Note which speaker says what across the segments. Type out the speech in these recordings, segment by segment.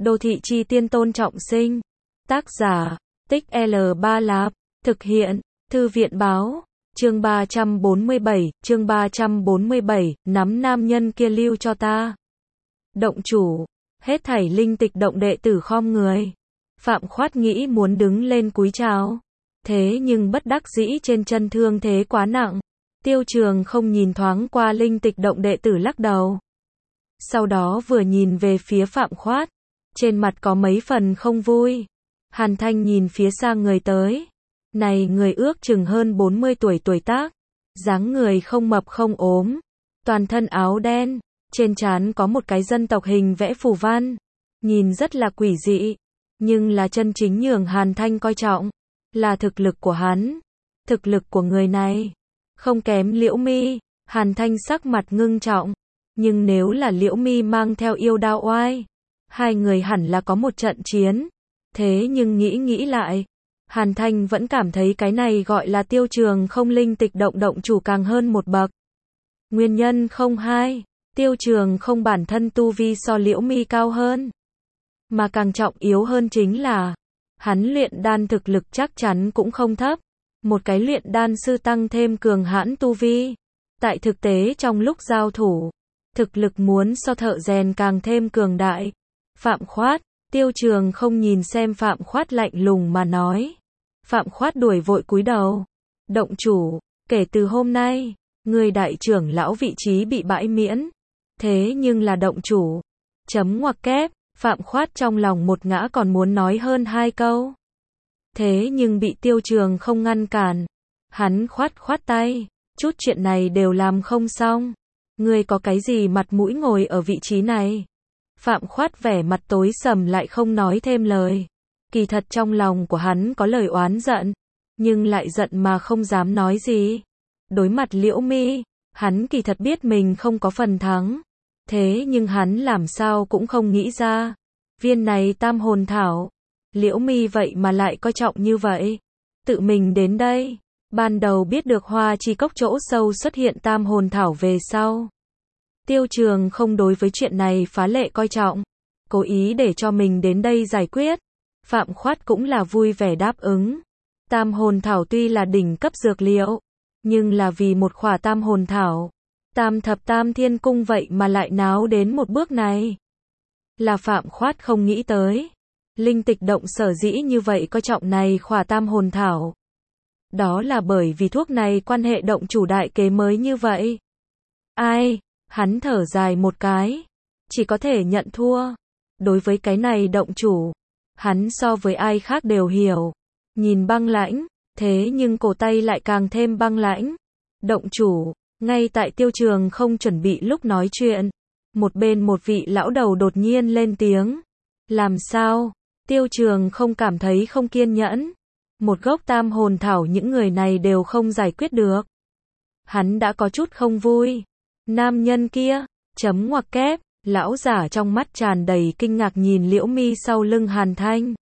Speaker 1: Đô thị chi tiên Tôn Trọng Sinh. Tác giả, Tích L3 Lạp. Thực hiện, Thư viện báo. Chương 347, nắm nam nhân kia lưu cho ta. Động chủ, hết thảy linh tịch động đệ tử khom người. Phạm Khoát nghĩ muốn đứng lên cúi chào. Thế nhưng bất đắc dĩ trên chân thương thế quá nặng. Tiêu Trường không nhìn thoáng qua linh tịch động đệ tử lắc đầu. Sau đó vừa nhìn về phía Phạm Khoát. Trên mặt có mấy phần không vui. Hàn Thanh nhìn phía xa người tới. Này người ước chừng hơn 40 tuổi tuổi tác. Dáng người không mập không ốm. Toàn thân áo đen. Trên trán có một cái dân tộc hình vẽ phù văn. Nhìn rất là quỷ dị. Nhưng là chân chính nhường Hàn Thanh coi trọng. Là thực lực của hắn. Thực lực của người này không kém Liễu Mi. Hàn Thanh sắc mặt ngưng trọng. Nhưng nếu là Liễu Mi mang theo yêu đao oai, hai người hẳn là có một trận chiến. Thế nhưng nghĩ lại, Hàn Thanh vẫn cảm thấy cái này gọi là Tiêu Trường không linh tịch động chủ càng hơn một bậc. Nguyên nhân không hai, Tiêu Trường không bản thân tu vi so Liễu Mi cao hơn. Mà càng trọng yếu hơn chính là, hắn luyện đan thực lực chắc chắn cũng không thấp. Một cái luyện đan sư tăng thêm cường hãn tu vi. Tại thực tế trong lúc giao thủ, thực lực muốn so thợ rèn càng thêm cường đại. Phạm Khoát, Tiêu Trường không nhìn xem Phạm Khoát lạnh lùng mà nói. Phạm Khoát đuổi vội cúi đầu. Động chủ, kể từ hôm nay, người đại trưởng lão vị trí bị bãi miễn. Thế nhưng là động chủ. Chấm ngoặc kép, Phạm Khoát trong lòng một ngã còn muốn nói hơn hai câu. Thế nhưng bị Tiêu Trường không ngăn cản. Hắn khoát tay. Chút chuyện này đều làm không xong. Ngươi có cái gì mặt mũi ngồi ở vị trí này? Phạm Khoát vẻ mặt tối sầm lại không nói thêm lời. Kỳ thật trong lòng của hắn có lời oán giận. Nhưng lại giận mà không dám nói gì. Đối mặt Liễu Mi, hắn kỳ thật biết mình không có phần thắng. Thế nhưng hắn làm sao cũng không nghĩ ra. Viên này tam hồn thảo. Liễu Mi vậy mà lại coi trọng như vậy. Tự mình đến đây. Ban đầu biết được Hoa Chi Cốc chỗ sâu xuất hiện tam hồn thảo về sau. Tiêu Trường không đối với chuyện này phá lệ coi trọng. Cố ý để cho mình đến đây giải quyết. Phạm Khoát cũng là vui vẻ đáp ứng. Tam hồn thảo tuy là đỉnh cấp dược liệu. Nhưng là vì một khỏa tam hồn thảo. Tam thập tam thiên cung vậy mà lại náo đến một bước này. Là Phạm Khoát không nghĩ tới. Linh tịch động sở dĩ như vậy coi trọng này khỏa tam hồn thảo. Đó là bởi vì thuốc này quan hệ động chủ đại kế mới như vậy. Ai? Hắn thở dài một cái. Chỉ có thể nhận thua. Đối với cái này động chủ, hắn so với ai khác đều hiểu. Nhìn băng lãnh, thế nhưng cổ tay lại càng thêm băng lãnh. Động chủ, ngay tại Tiêu Trường không chuẩn bị lúc nói chuyện. Một bên một vị lão đầu đột nhiên lên tiếng. Làm sao? Tiêu Trường không cảm thấy không kiên nhẫn. Một gốc tam hồn thảo những người này đều không giải quyết được. Hắn đã có chút không vui. Nam nhân kia, chấm ngoặc kép, lão giả trong mắt tràn đầy kinh ngạc nhìn Liễu Mi sau lưng Hàn Thanh.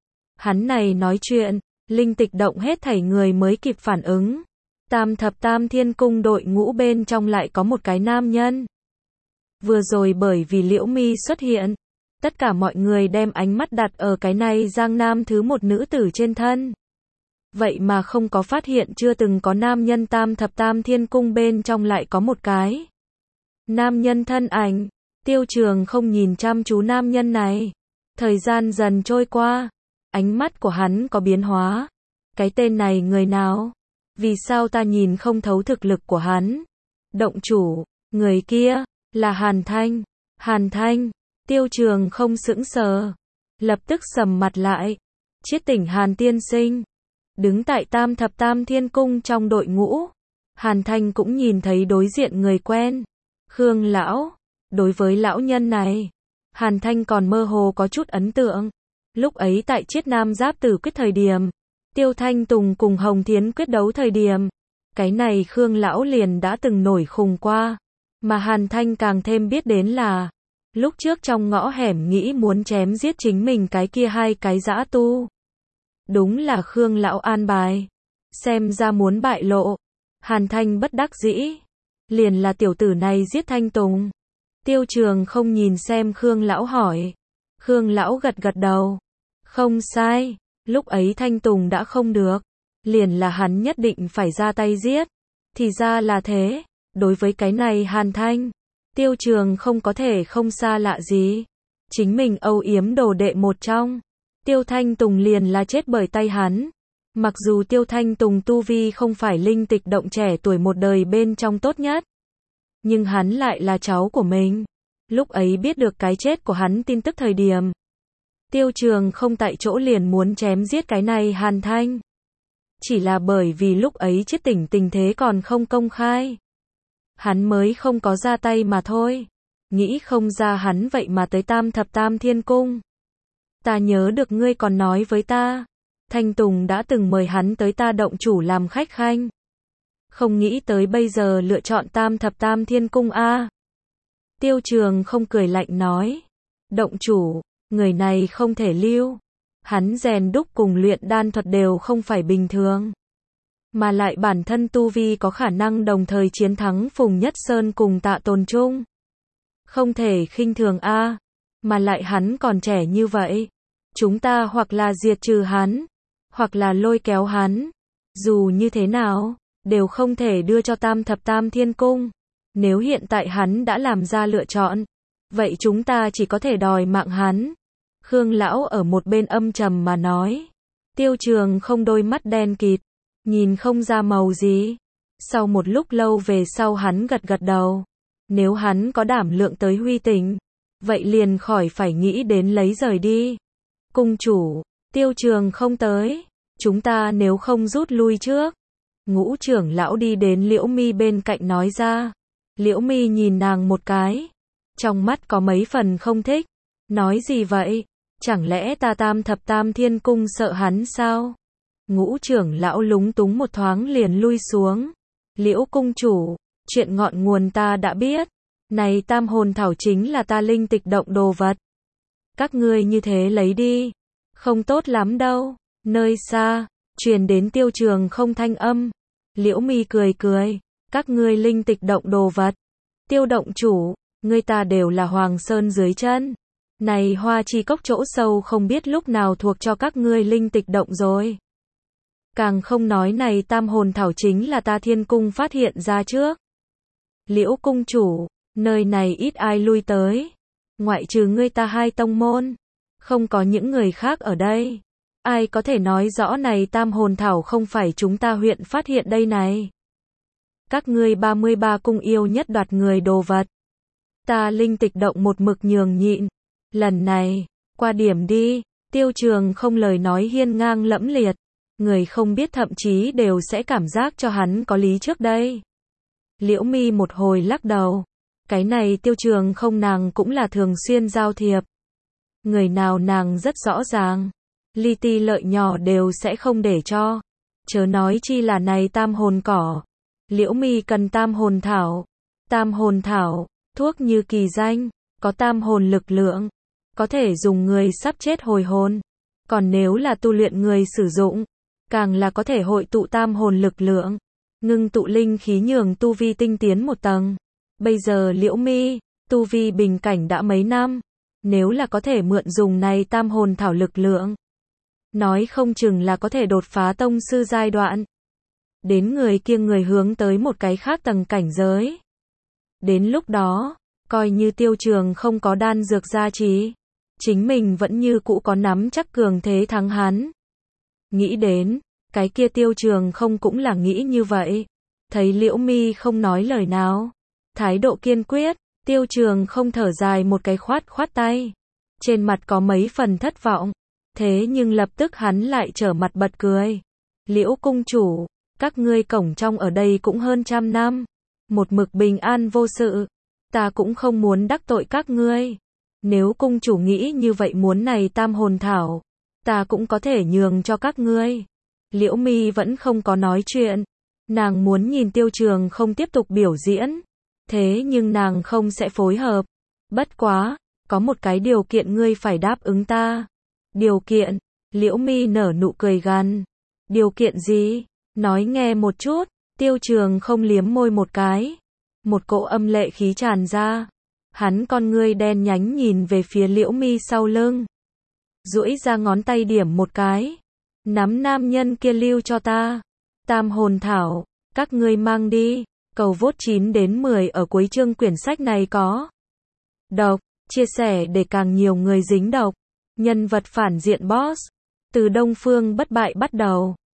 Speaker 1: Hắn này nói chuyện, linh tịch động hết thảy người mới kịp phản ứng. Tam thập tam thiên cung đội ngũ bên trong lại có một cái nam nhân. Vừa rồi bởi vì Liễu Mi xuất hiện, tất cả mọi người đem ánh mắt đặt ở cái này giang nam thứ một nữ tử trên thân. Vậy mà không có phát hiện chưa từng có nam nhân tam thập tam thiên cung bên trong lại có một cái. Nam nhân thân ảnh. Tiêu Trường không nhìn chăm chú nam nhân này. Thời gian dần trôi qua. Ánh mắt của hắn có biến hóa. Cái tên này người nào? Vì sao ta nhìn không thấu thực lực của hắn? Động chủ. Người kia. Là Hàn Thanh. Hàn Thanh. Tiêu Trường không sững sờ. Lập tức sầm mặt lại. Chiết tỉnh Hàn tiên sinh. Đứng tại tam thập tam thiên cung trong đội ngũ. Hàn Thanh cũng nhìn thấy đối diện người quen. Khương lão. Đối với lão nhân này, Hàn Thanh còn mơ hồ có chút ấn tượng. Lúc ấy tại Chiết Nam Giáp Tử quyết thời điểm, Tiêu Thanh Tùng cùng Hồng Thiến quyết đấu thời điểm, cái này Khương lão liền đã từng nổi khùng qua. Mà Hàn Thanh càng thêm biết đến là, lúc trước trong ngõ hẻm nghĩ muốn chém giết chính mình cái kia hai cái dã tu. Đúng là Khương lão an bài. Xem ra muốn bại lộ. Hàn Thanh bất đắc dĩ. Liền là tiểu tử này giết Thanh Tùng. Tiêu Trường không nhìn xem Khương lão hỏi. Khương lão gật gật đầu. Không sai, lúc ấy Thanh Tùng đã không được, liền là hắn nhất định phải ra tay giết. Thì ra là thế, đối với cái này Hàn Thanh, Tiêu Trường không có thể không xa lạ gì. Chính mình âu yếm đồ đệ một trong, Tiêu Thanh Tùng liền là chết bởi tay hắn. Mặc dù Tiêu Thanh Tùng tu vi không phải linh tịch động trẻ tuổi một đời bên trong tốt nhất, nhưng hắn lại là cháu của mình. Lúc ấy biết được cái chết của hắn tin tức thời điểm, Tiêu Trường không tại chỗ liền muốn chém giết cái này Hàn Thanh. Chỉ là bởi vì lúc ấy chết tỉnh tình thế còn không công khai, hắn mới không có ra tay mà thôi. Nghĩ không ra hắn vậy mà tới Tam Thập Tam Thiên Cung. Ta nhớ được ngươi còn nói với ta, Thanh Tùng đã từng mời hắn tới ta động chủ làm khách khanh. Không nghĩ tới bây giờ lựa chọn Tam Thập Tam Thiên Cung a. Tiêu Trường không cười lạnh nói, động chủ, người này không thể lưu. Hắn rèn đúc cùng luyện đan thuật đều không phải bình thường, mà lại bản thân tu vi có khả năng đồng thời chiến thắng Phùng Nhất Sơn cùng Tạ Tồn Trung. Không thể khinh thường a, mà lại hắn còn trẻ như vậy. Chúng ta hoặc là diệt trừ hắn, hoặc là lôi kéo hắn. Dù như thế nào, đều không thể đưa cho Tam Thập Tam Thiên Cung. Nếu hiện tại hắn đã làm ra lựa chọn, vậy chúng ta chỉ có thể đòi mạng hắn. Khương lão ở một bên âm trầm mà nói. Tiêu Trường không đôi mắt đen kịt, nhìn không ra màu gì. Sau một lúc lâu về sau hắn gật gật đầu. Nếu hắn có đảm lượng tới Huy Tỉnh, vậy liền khỏi phải nghĩ đến lấy rời đi. Cung chủ, Tiêu Trường không tới, chúng ta nếu không rút lui trước. Ngũ trưởng lão đi đến Liễu Mi bên cạnh nói ra. Liễu Mi nhìn nàng một cái, trong mắt có mấy phần không thích. Nói gì vậy? Chẳng lẽ ta Tam Thập Tam Thiên Cung sợ hắn sao? Ngũ trưởng lão lúng túng một thoáng liền lui xuống. Liễu cung chủ, chuyện ngọn nguồn ta đã biết. Này tam hồn thảo chính là ta linh tịch động đồ vật. Các ngươi như thế lấy đi, không tốt lắm đâu. Nơi xa, truyền đến Tiêu Trường không thanh âm. Liễu Mi cười cười, các ngươi linh tịch động đồ vật. Tiêu động chủ, ngươi ta đều là Hoàng Sơn dưới chân. Này Hoa Chi Cốc chỗ sâu không biết lúc nào thuộc cho các ngươi linh tịch động rồi. Càng không nói này tam hồn thảo chính là ta Thiên Cung phát hiện ra trước. Liễu cung chủ, nơi này ít ai lui tới. Ngoại trừ ngươi ta hai tông môn, không có những người khác ở đây. Ai có thể nói rõ này tam hồn thảo không phải chúng ta huyện phát hiện đây này. Các ngươi 33 cung yêu nhất đoạt người đồ vật. Ta linh tịch động một mực nhường nhịn. Lần này, qua điểm đi. Tiêu Trường không lời nói hiên ngang lẫm liệt. Người không biết thậm chí đều sẽ cảm giác cho hắn có lý trước đây. Liễu Mi một hồi lắc đầu. Cái này Tiêu Trường không nàng cũng là thường xuyên giao thiệp. Người nào nàng rất rõ ràng. Li ti lợi nhỏ đều sẽ không để cho. Chớ nói chi là này tam hồn cỏ. Liễu Mi cần tam hồn thảo. Tam hồn thảo, thuốc như kỳ danh, có tam hồn lực lượng. Có thể dùng người sắp chết hồi hồn. Còn nếu là tu luyện người sử dụng, càng là có thể hội tụ tam hồn lực lượng. Ngưng tụ linh khí nhường tu vi tinh tiến một tầng. Bây giờ Liễu Mi, tu vi bình cảnh đã mấy năm. Nếu là có thể mượn dùng này tam hồn thảo lực lượng, nói không chừng là có thể đột phá tông sư giai đoạn. Đến người kiêng người hướng tới một cái khác tầng cảnh giới. Đến lúc đó, coi như Tiêu Trường không có đan dược gia trì, chính mình vẫn như cũ có nắm chắc cường thế thắng hắn. Nghĩ đến, cái kia Tiêu Trường không cũng là nghĩ như vậy. Thấy Liễu Mi không nói lời nào, thái độ kiên quyết, Tiêu Trường không thở dài một cái khoát khoát tay. Trên mặt có mấy phần thất vọng. Thế nhưng lập tức hắn lại trở mặt bật cười. Liễu cung chủ, các ngươi cổng trong ở đây cũng hơn 100 năm. Một mực bình an vô sự. Ta cũng không muốn đắc tội các ngươi. Nếu cung chủ nghĩ như vậy muốn này tam hồn thảo, ta cũng có thể nhường cho các ngươi. Liễu Mi vẫn không có nói chuyện. Nàng muốn nhìn Tiêu Trường không tiếp tục biểu diễn. Thế nhưng nàng không sẽ phối hợp. Bất quá, có một cái điều kiện ngươi phải đáp ứng ta. Điều kiện? Liễu Mi nở nụ cười gằn. Điều kiện gì? Nói nghe một chút. Tiêu Trường không liếm môi một cái. Một cỗ âm lệ khí tràn ra. Hắn con ngươi đen nhánh nhìn về phía Liễu Mi sau lưng. Duỗi ra ngón tay điểm một cái. Nắm nam nhân kia lưu cho ta. Tam hồn thảo, các ngươi mang đi. Cầu vote 9 đến 10 ở cuối chương quyển sách này có. Đọc, chia sẻ để càng nhiều người dính đọc. Nhân vật phản diện boss. Từ Đông Phương bất bại bắt đầu.